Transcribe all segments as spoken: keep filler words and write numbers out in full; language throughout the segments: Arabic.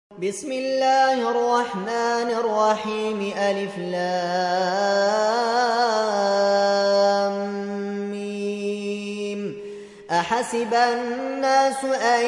بسم الله الرحمن الرحيم ألف لام ميم أحسب الناس أن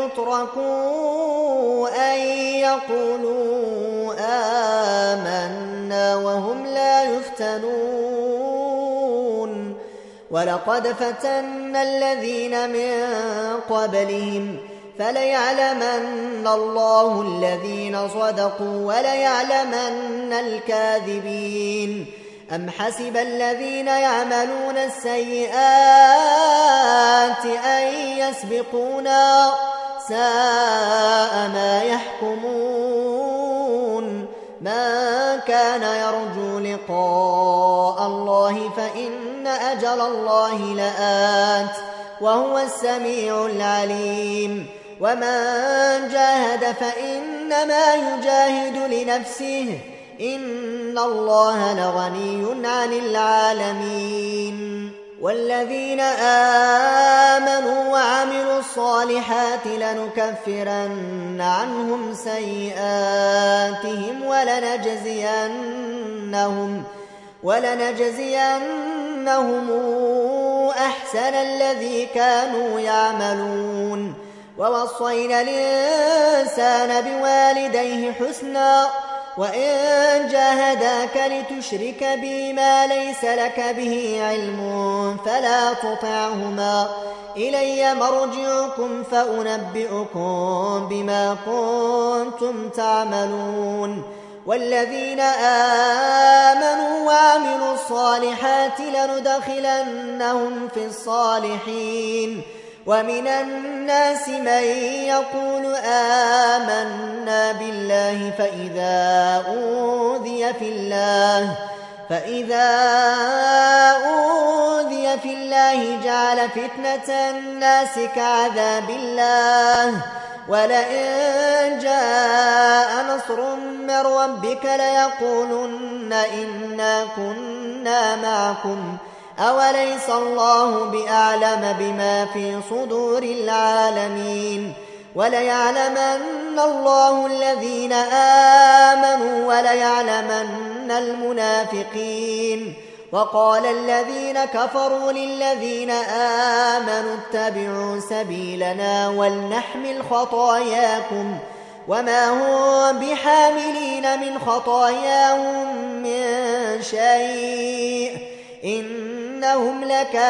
يتركوا أن يقولوا آمنا وهم لا يفتنون ولقد فتنا الذين من قبلهم فليعلمن الله الذين صدقوا وليعلمن الكاذبين أم حسب الذين يعملون السيئات أن يسبقونا ساء ما يحكمون من كان يرجو لقاء الله فإن أجل الله لآت وهو السميع العليم ومن جاهد فإنما يجاهد لنفسه إن الله لغني عن العالمين والذين آمنوا وعملوا الصالحات لنكفرن عنهم سيئاتهم ولنجزينهم ولنجزينهم أحسن الذي كانوا يعملون ووصينا الإنسان بوالديه حسنا وإن جاهداك لتشرك بي ما ليس لك به علم فلا تطعهما إلي مرجعكم فأنبئكم بما كنتم تعملون والذين آمنوا وعملوا الصالحات لندخلنهم في الصالحين ومن الناس من يقول آمنا بالله فإذا أوذي في الله فإذا أوذي في الله جعل فتنة الناس كعذاب الله ولئن جاء نصر من ربك ليقولن إنا كنا معكم أوليس الله بأعلم بما في صدور العالمين وليعلمن الله الذين آمنوا وليعلمن المنافقين وقال الذين كفروا للذين آمنوا اتبعوا سبيلنا ولنحمل خطاياكم وما هم بحاملين من خطاياهم من شيء إنهم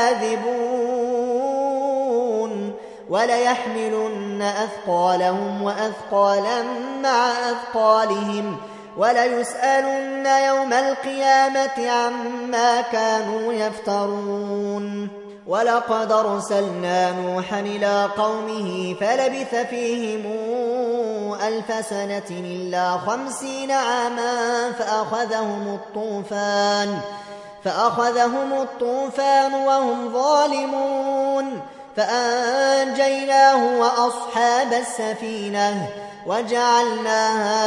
لكاذبون وليحملن أثقالهم وأثقالا مع أثقالهم وليسألن يوم القيامة عما كانوا يفترون ولقد أرسلنا نوحا إلى قومه فلبث فيهم ألف سنة إلا خمسين عاما فأخذهم الطوفان فأخذهم الطوفان وهم ظالمون فأنجيناه وأصحاب السفينة وجعلناها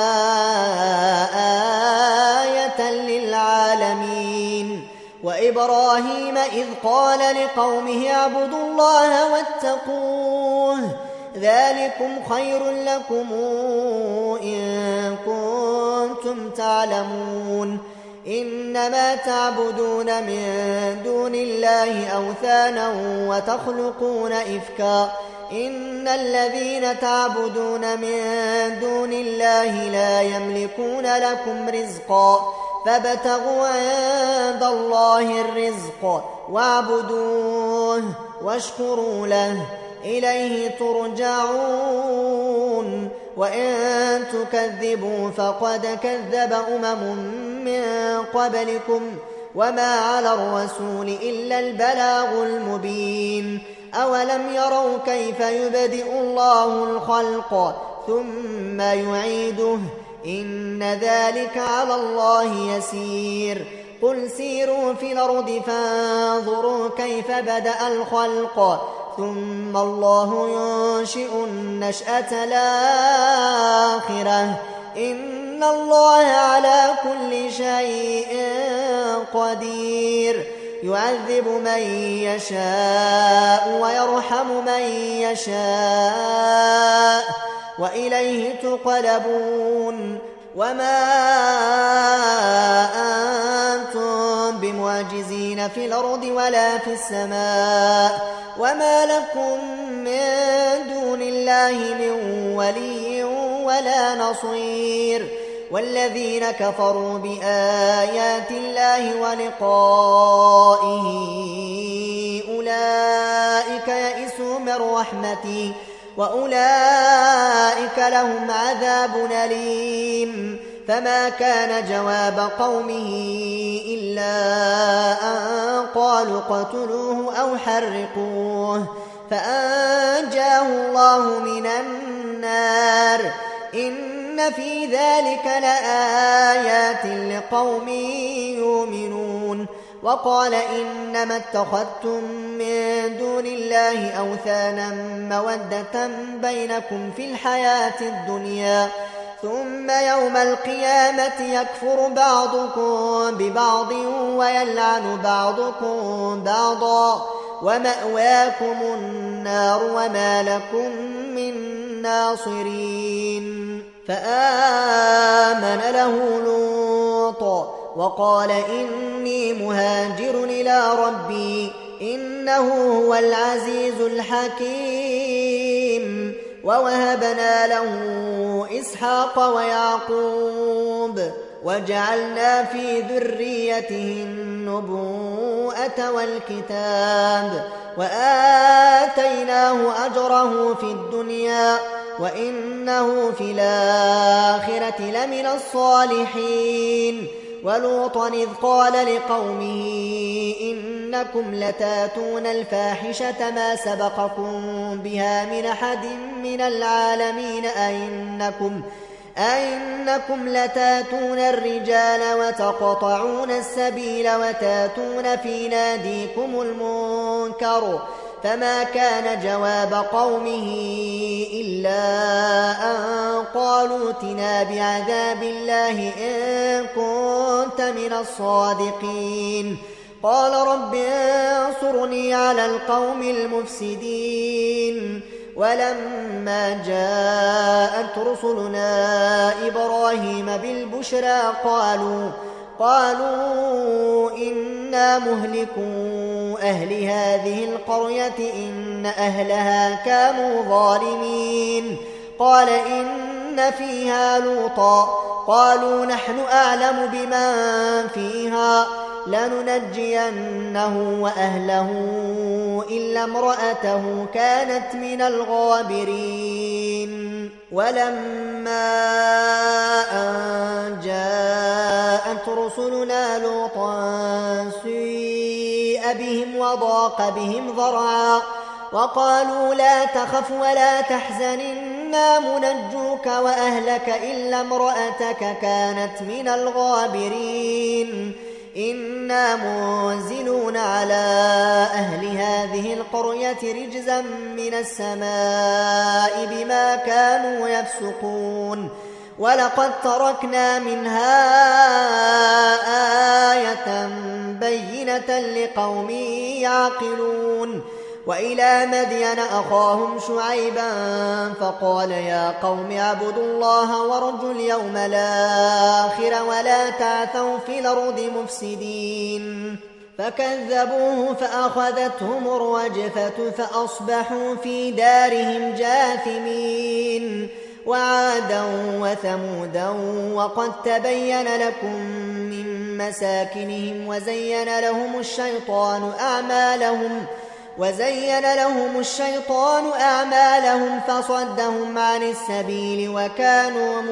آية للعالمين وإبراهيم إذ قال لقومه اعبدوا الله واتقوه ذلكم خير لكم إن كنتم تعلمون إنما تعبدون من دون الله أوثانا وتخلقون إفكا إن الذين تعبدون من دون الله لا يملكون لكم رزقا فابتغوا عند الله الرزق واعبدوه واشكروا له إليه ترجعون وإن تكذبوا فقد كذب أمم من قبلكم وما على الرسول إلا البلاغ المبين أولم يروا كيف يبدئ الله الخلق ثم يعيده إن ذلك على الله يسير قل سيروا في الأرض فانظروا كيف بدأ الخلق ثم الله ينشئ النشأة الآخرة إن الله على كل شيء قدير يعذب من يشاء ويرحم من يشاء وإليه تقلبون وما أنتم بمعجزين في الأرض ولا في السماء وما لكم من دون الله من ولي ولا نصير والذين كفروا بآيات الله ولقائه أولئك يئسوا من رحمتي وأولئك لهم عذاب أليم فما كان جواب قومه إلا أن قالوا اقتلوه أو حرقوه فأنجاه الله من النار إن في ذلك لآيات لقوم يؤمنون وقال إنما اتخذتم من دون الله أوثانا مودة بينكم في الحياة الدنيا ثم يوم القيامة يكفر بعضكم ببعض ويلعن بعضكم بعضا ومأواكم النار وما لكم من ناصرين فآمن له لوط وقال إني مهاجر إلى ربي إنه هو العزيز الحكيم ووهبنا له إسحاق ويعقوب وجعلنا في ذريته النبوءة والكتاب وآتيناه أجره في الدنيا وإنه في الآخرة لمن الصالحين ولوطا إذ قال لقومه إنكم لتاتون الفاحشة ما سبقكم بها من أحد من العالمين أئنكم أئنكم لتاتون الرجال وتقطعون السبيل وتاتون في ناديكم المنكر فما كان جواب قومه إلا أن قالوا ائتنا بعذاب الله إن كنت من الصادقين قال رب انصرني على القوم المفسدين ولما جاءت رسلنا إبراهيم بالبشرى قالوا قالوا إنا مهلكو أهل هذه القرية إن أهلها كانوا ظالمين قال إن فيها لوطا قالوا نحن أعلم بمن فيها لننجينه وأهله إلا امرأته كانت من الغابرين ولما أن جاءت رسلنا لوطا سيء بهم وضاق بهم ذرعا وقالوا لا تخف ولا تحزن إنا منجوك وأهلك إلا امرأتك كانت من الغابرين إنا منزلون على أهل هذه القرية رجزا من السماء بما كانوا يفسقون ولقد تركنا منها آية بينة لقوم يعقلون وإلى مدين أخاهم شعيبا فقال يا قوم اعبدوا الله وارجوا اليوم الآخر ولا تعثوا في الأرض مفسدين فكذبوه فأخذتهم الرجفة فأصبحوا في دارهم جاثمين وعادا وثمودا وقد تبين لكم من مساكنهم وزين لهم الشيطان أعمالهم وزين لهم الشيطان أعمالهم فصدهم عن السبيل وكانوا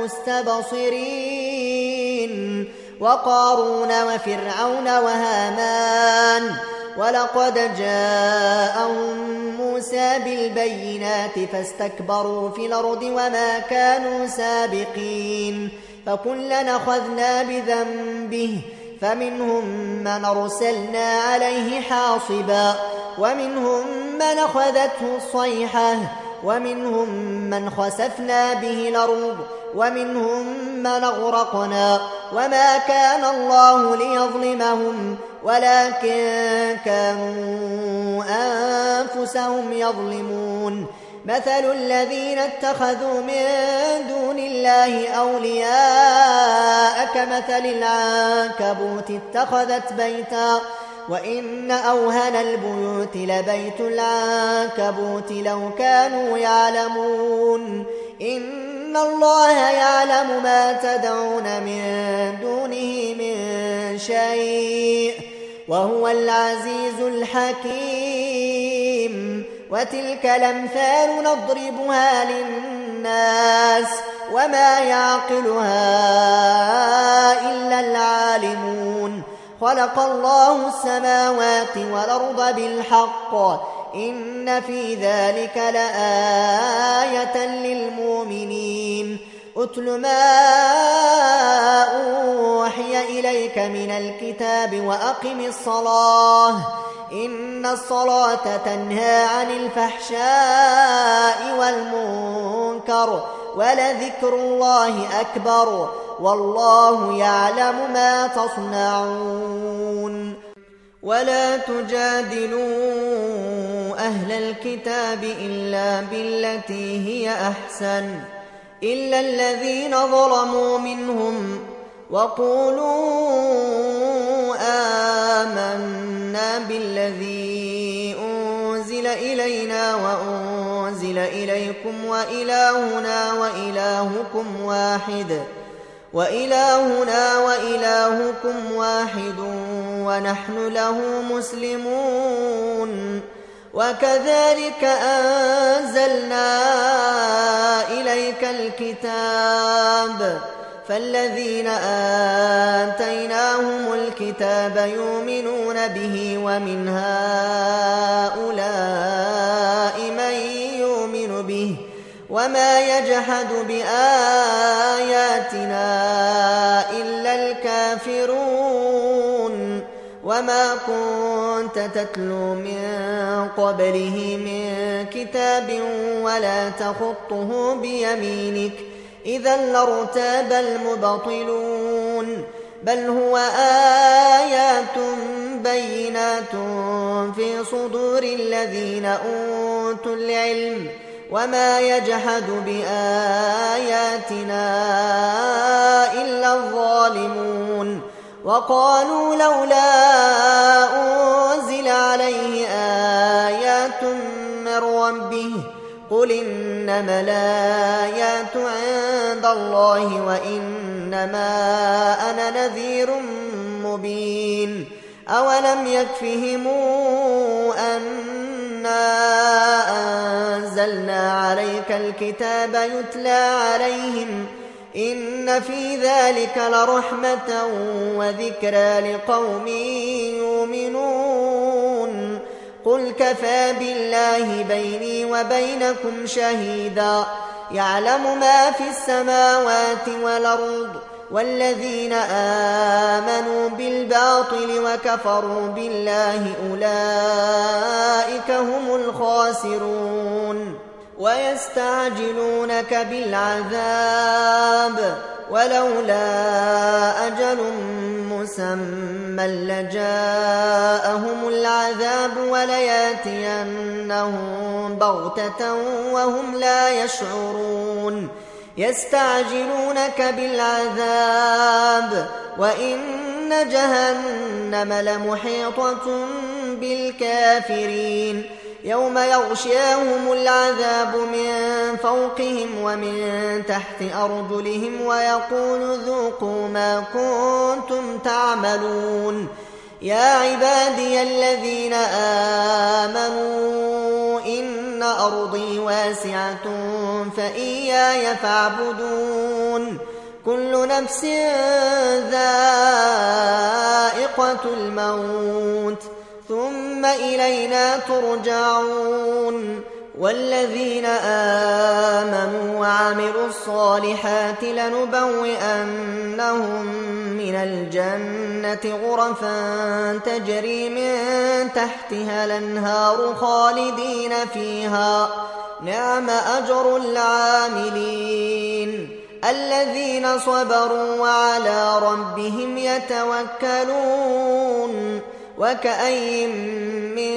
مستبصرين وقارون وفرعون وهامان ولقد جاءهم موسى بالبينات فاستكبروا في الأرض وما كانوا سابقين فكلا أخذنا بذنبه فمنهم من أرسلنا عليه حاصبا ومنهم من أخذته الصيحة ومنهم من خسفنا به الأرض ومنهم من أغرقنا وما كان الله ليظلمهم ولكن كانوا أنفسهم يظلمون مثل الذين اتخذوا من دون الله أولياء كمثل العنكبوت اتخذت بيتا وإن أوهن البيوت لبيت العنكبوت لو كانوا يعلمون إن الله يعلم ما تدعون من دونه من شيء وهو العزيز الحكيم وتلك الأمثال نضربها للناس وما يعقلها إلا العالمون خلق الله السماوات والأرض بالحق إن في ذلك لآية للمؤمنين أتل ما أوحي إليك من الكتاب وأقم الصلاة إن الصلاة تنهى عن الفحشاء والمنكر ولذكر الله أكبر والله يعلم ما تصنعون ولا تجادلوا أهل الكتاب إلا بالتي هي أحسن إلا الذين ظلموا منهم وقولوا آمنا بالذي أنزل إلينا وأنزل إليكم وإلهنا وإلهكم واحد وإلهنا وإلهكم واحد ونحن له مسلمون وكذلك أنزلنا إليك الكتاب فالذين آتيناهم الكتاب يؤمنون به ومن هؤلاء من يؤمن به وما يجحد بآياتنا إلا الكافرون وما كنت تتلو من قبله من كتاب ولا تخطه بيمينك إذا لارتاب المبطلون بل هو آيات بينات في صدور الذين أوتوا العلم وما يجحد بآياتنا إلا الظالمون وقالوا لولا أنزل عليه آيات من ربه قل إنما الآيات عند الله وإنما أنا نذير مبين أولم يكفهم أنا أنزلنا عليك الكتاب يتلى عليهم إن في ذلك لرحمة وذكرى لقوم يؤمنون قل كفى بالله بيني وبينكم شهيدا يعلم ما في السماوات والأرض والذين آمنوا بالباطل وكفروا بالله أولئك هم الخاسرون ويستعجلونك بالعذاب ولولا أجل مسمى لجاءهم العذاب ولياتينهم بغتة وهم لا يشعرون يستعجلونك بالعذاب وإن جهنم لمحيطة بالكافرين يوم يغشاهم العذاب من فوقهم ومن تحت أرجلهم ويقول ذوقوا ما كنتم تعملون يا عبادي الذين آمنوا إن أرضي واسعة فإياي فاعبدون كل نفس ذائقة الموت ثم إلينا ترجعون والذين آمنوا وعملوا الصالحات لنبوئنهم من الجنة غرفا تجري من تحتها الأنهار خالدين فيها نعم أجر العاملين الذين صبروا وعلى ربهم يتوكلون وكأي من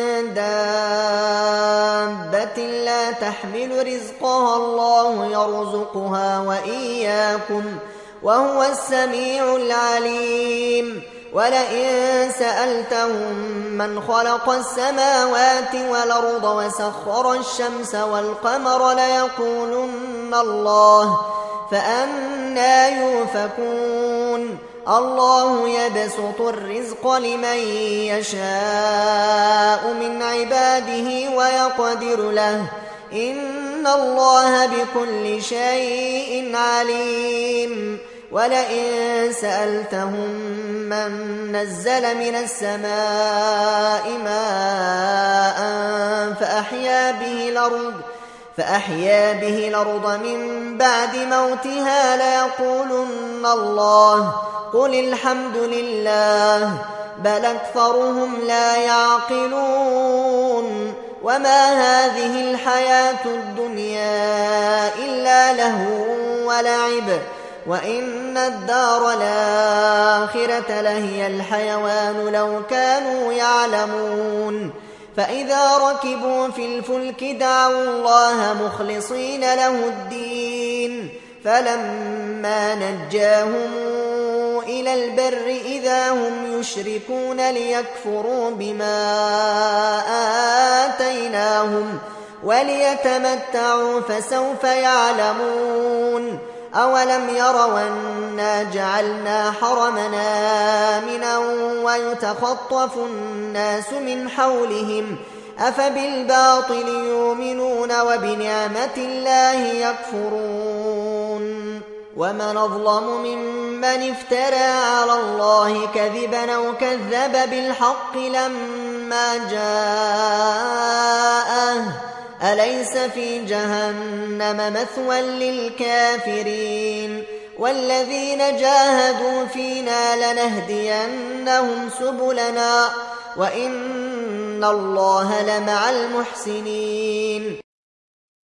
دابة لا تحمل رزقها الله يرزقها وإياكم وهو السميع العليم. ولئن سألتهم من خلق السماوات والأرض وسخر الشمس والقمر ليقولن الله فأنى يؤفكون. الله يبسط الرزق لمن يشاء من عباده ويقدر له إن الله بكل شيء عليم. ولئن سألتهم من نزل من السماء ماء فأحيا به الأرض فأحيا به الأرض من بعد موتها ليقولن الله قل الحمد لله بل أكثرهم لا يعقلون. وما هذه الحياة الدنيا إلا لهو ولعب وإن الدار الآخرة لهي الحيوان لو كانوا يعلمون. فإذا ركبوا في الفلك دعوا الله مخلصين له الدين فلما نجاهم إلى البر إذا هم يشركون ليكفروا بما آتيناهم وليتمتعوا فسوف يعلمون. أولم يروا أنا جعلنا حرمنا آمنا ويتخطف الناس من حولهم أفبالباطل يؤمنون وبنعمة الله يكفرون. ومن أظلم ممن افترى على الله كذبا أو كذب بالحق لما جاءه أليس في جهنم مثوى للكافرين. والذين جاهدوا فينا لنهدينهم سبلنا وإن الله لمع المحسنين.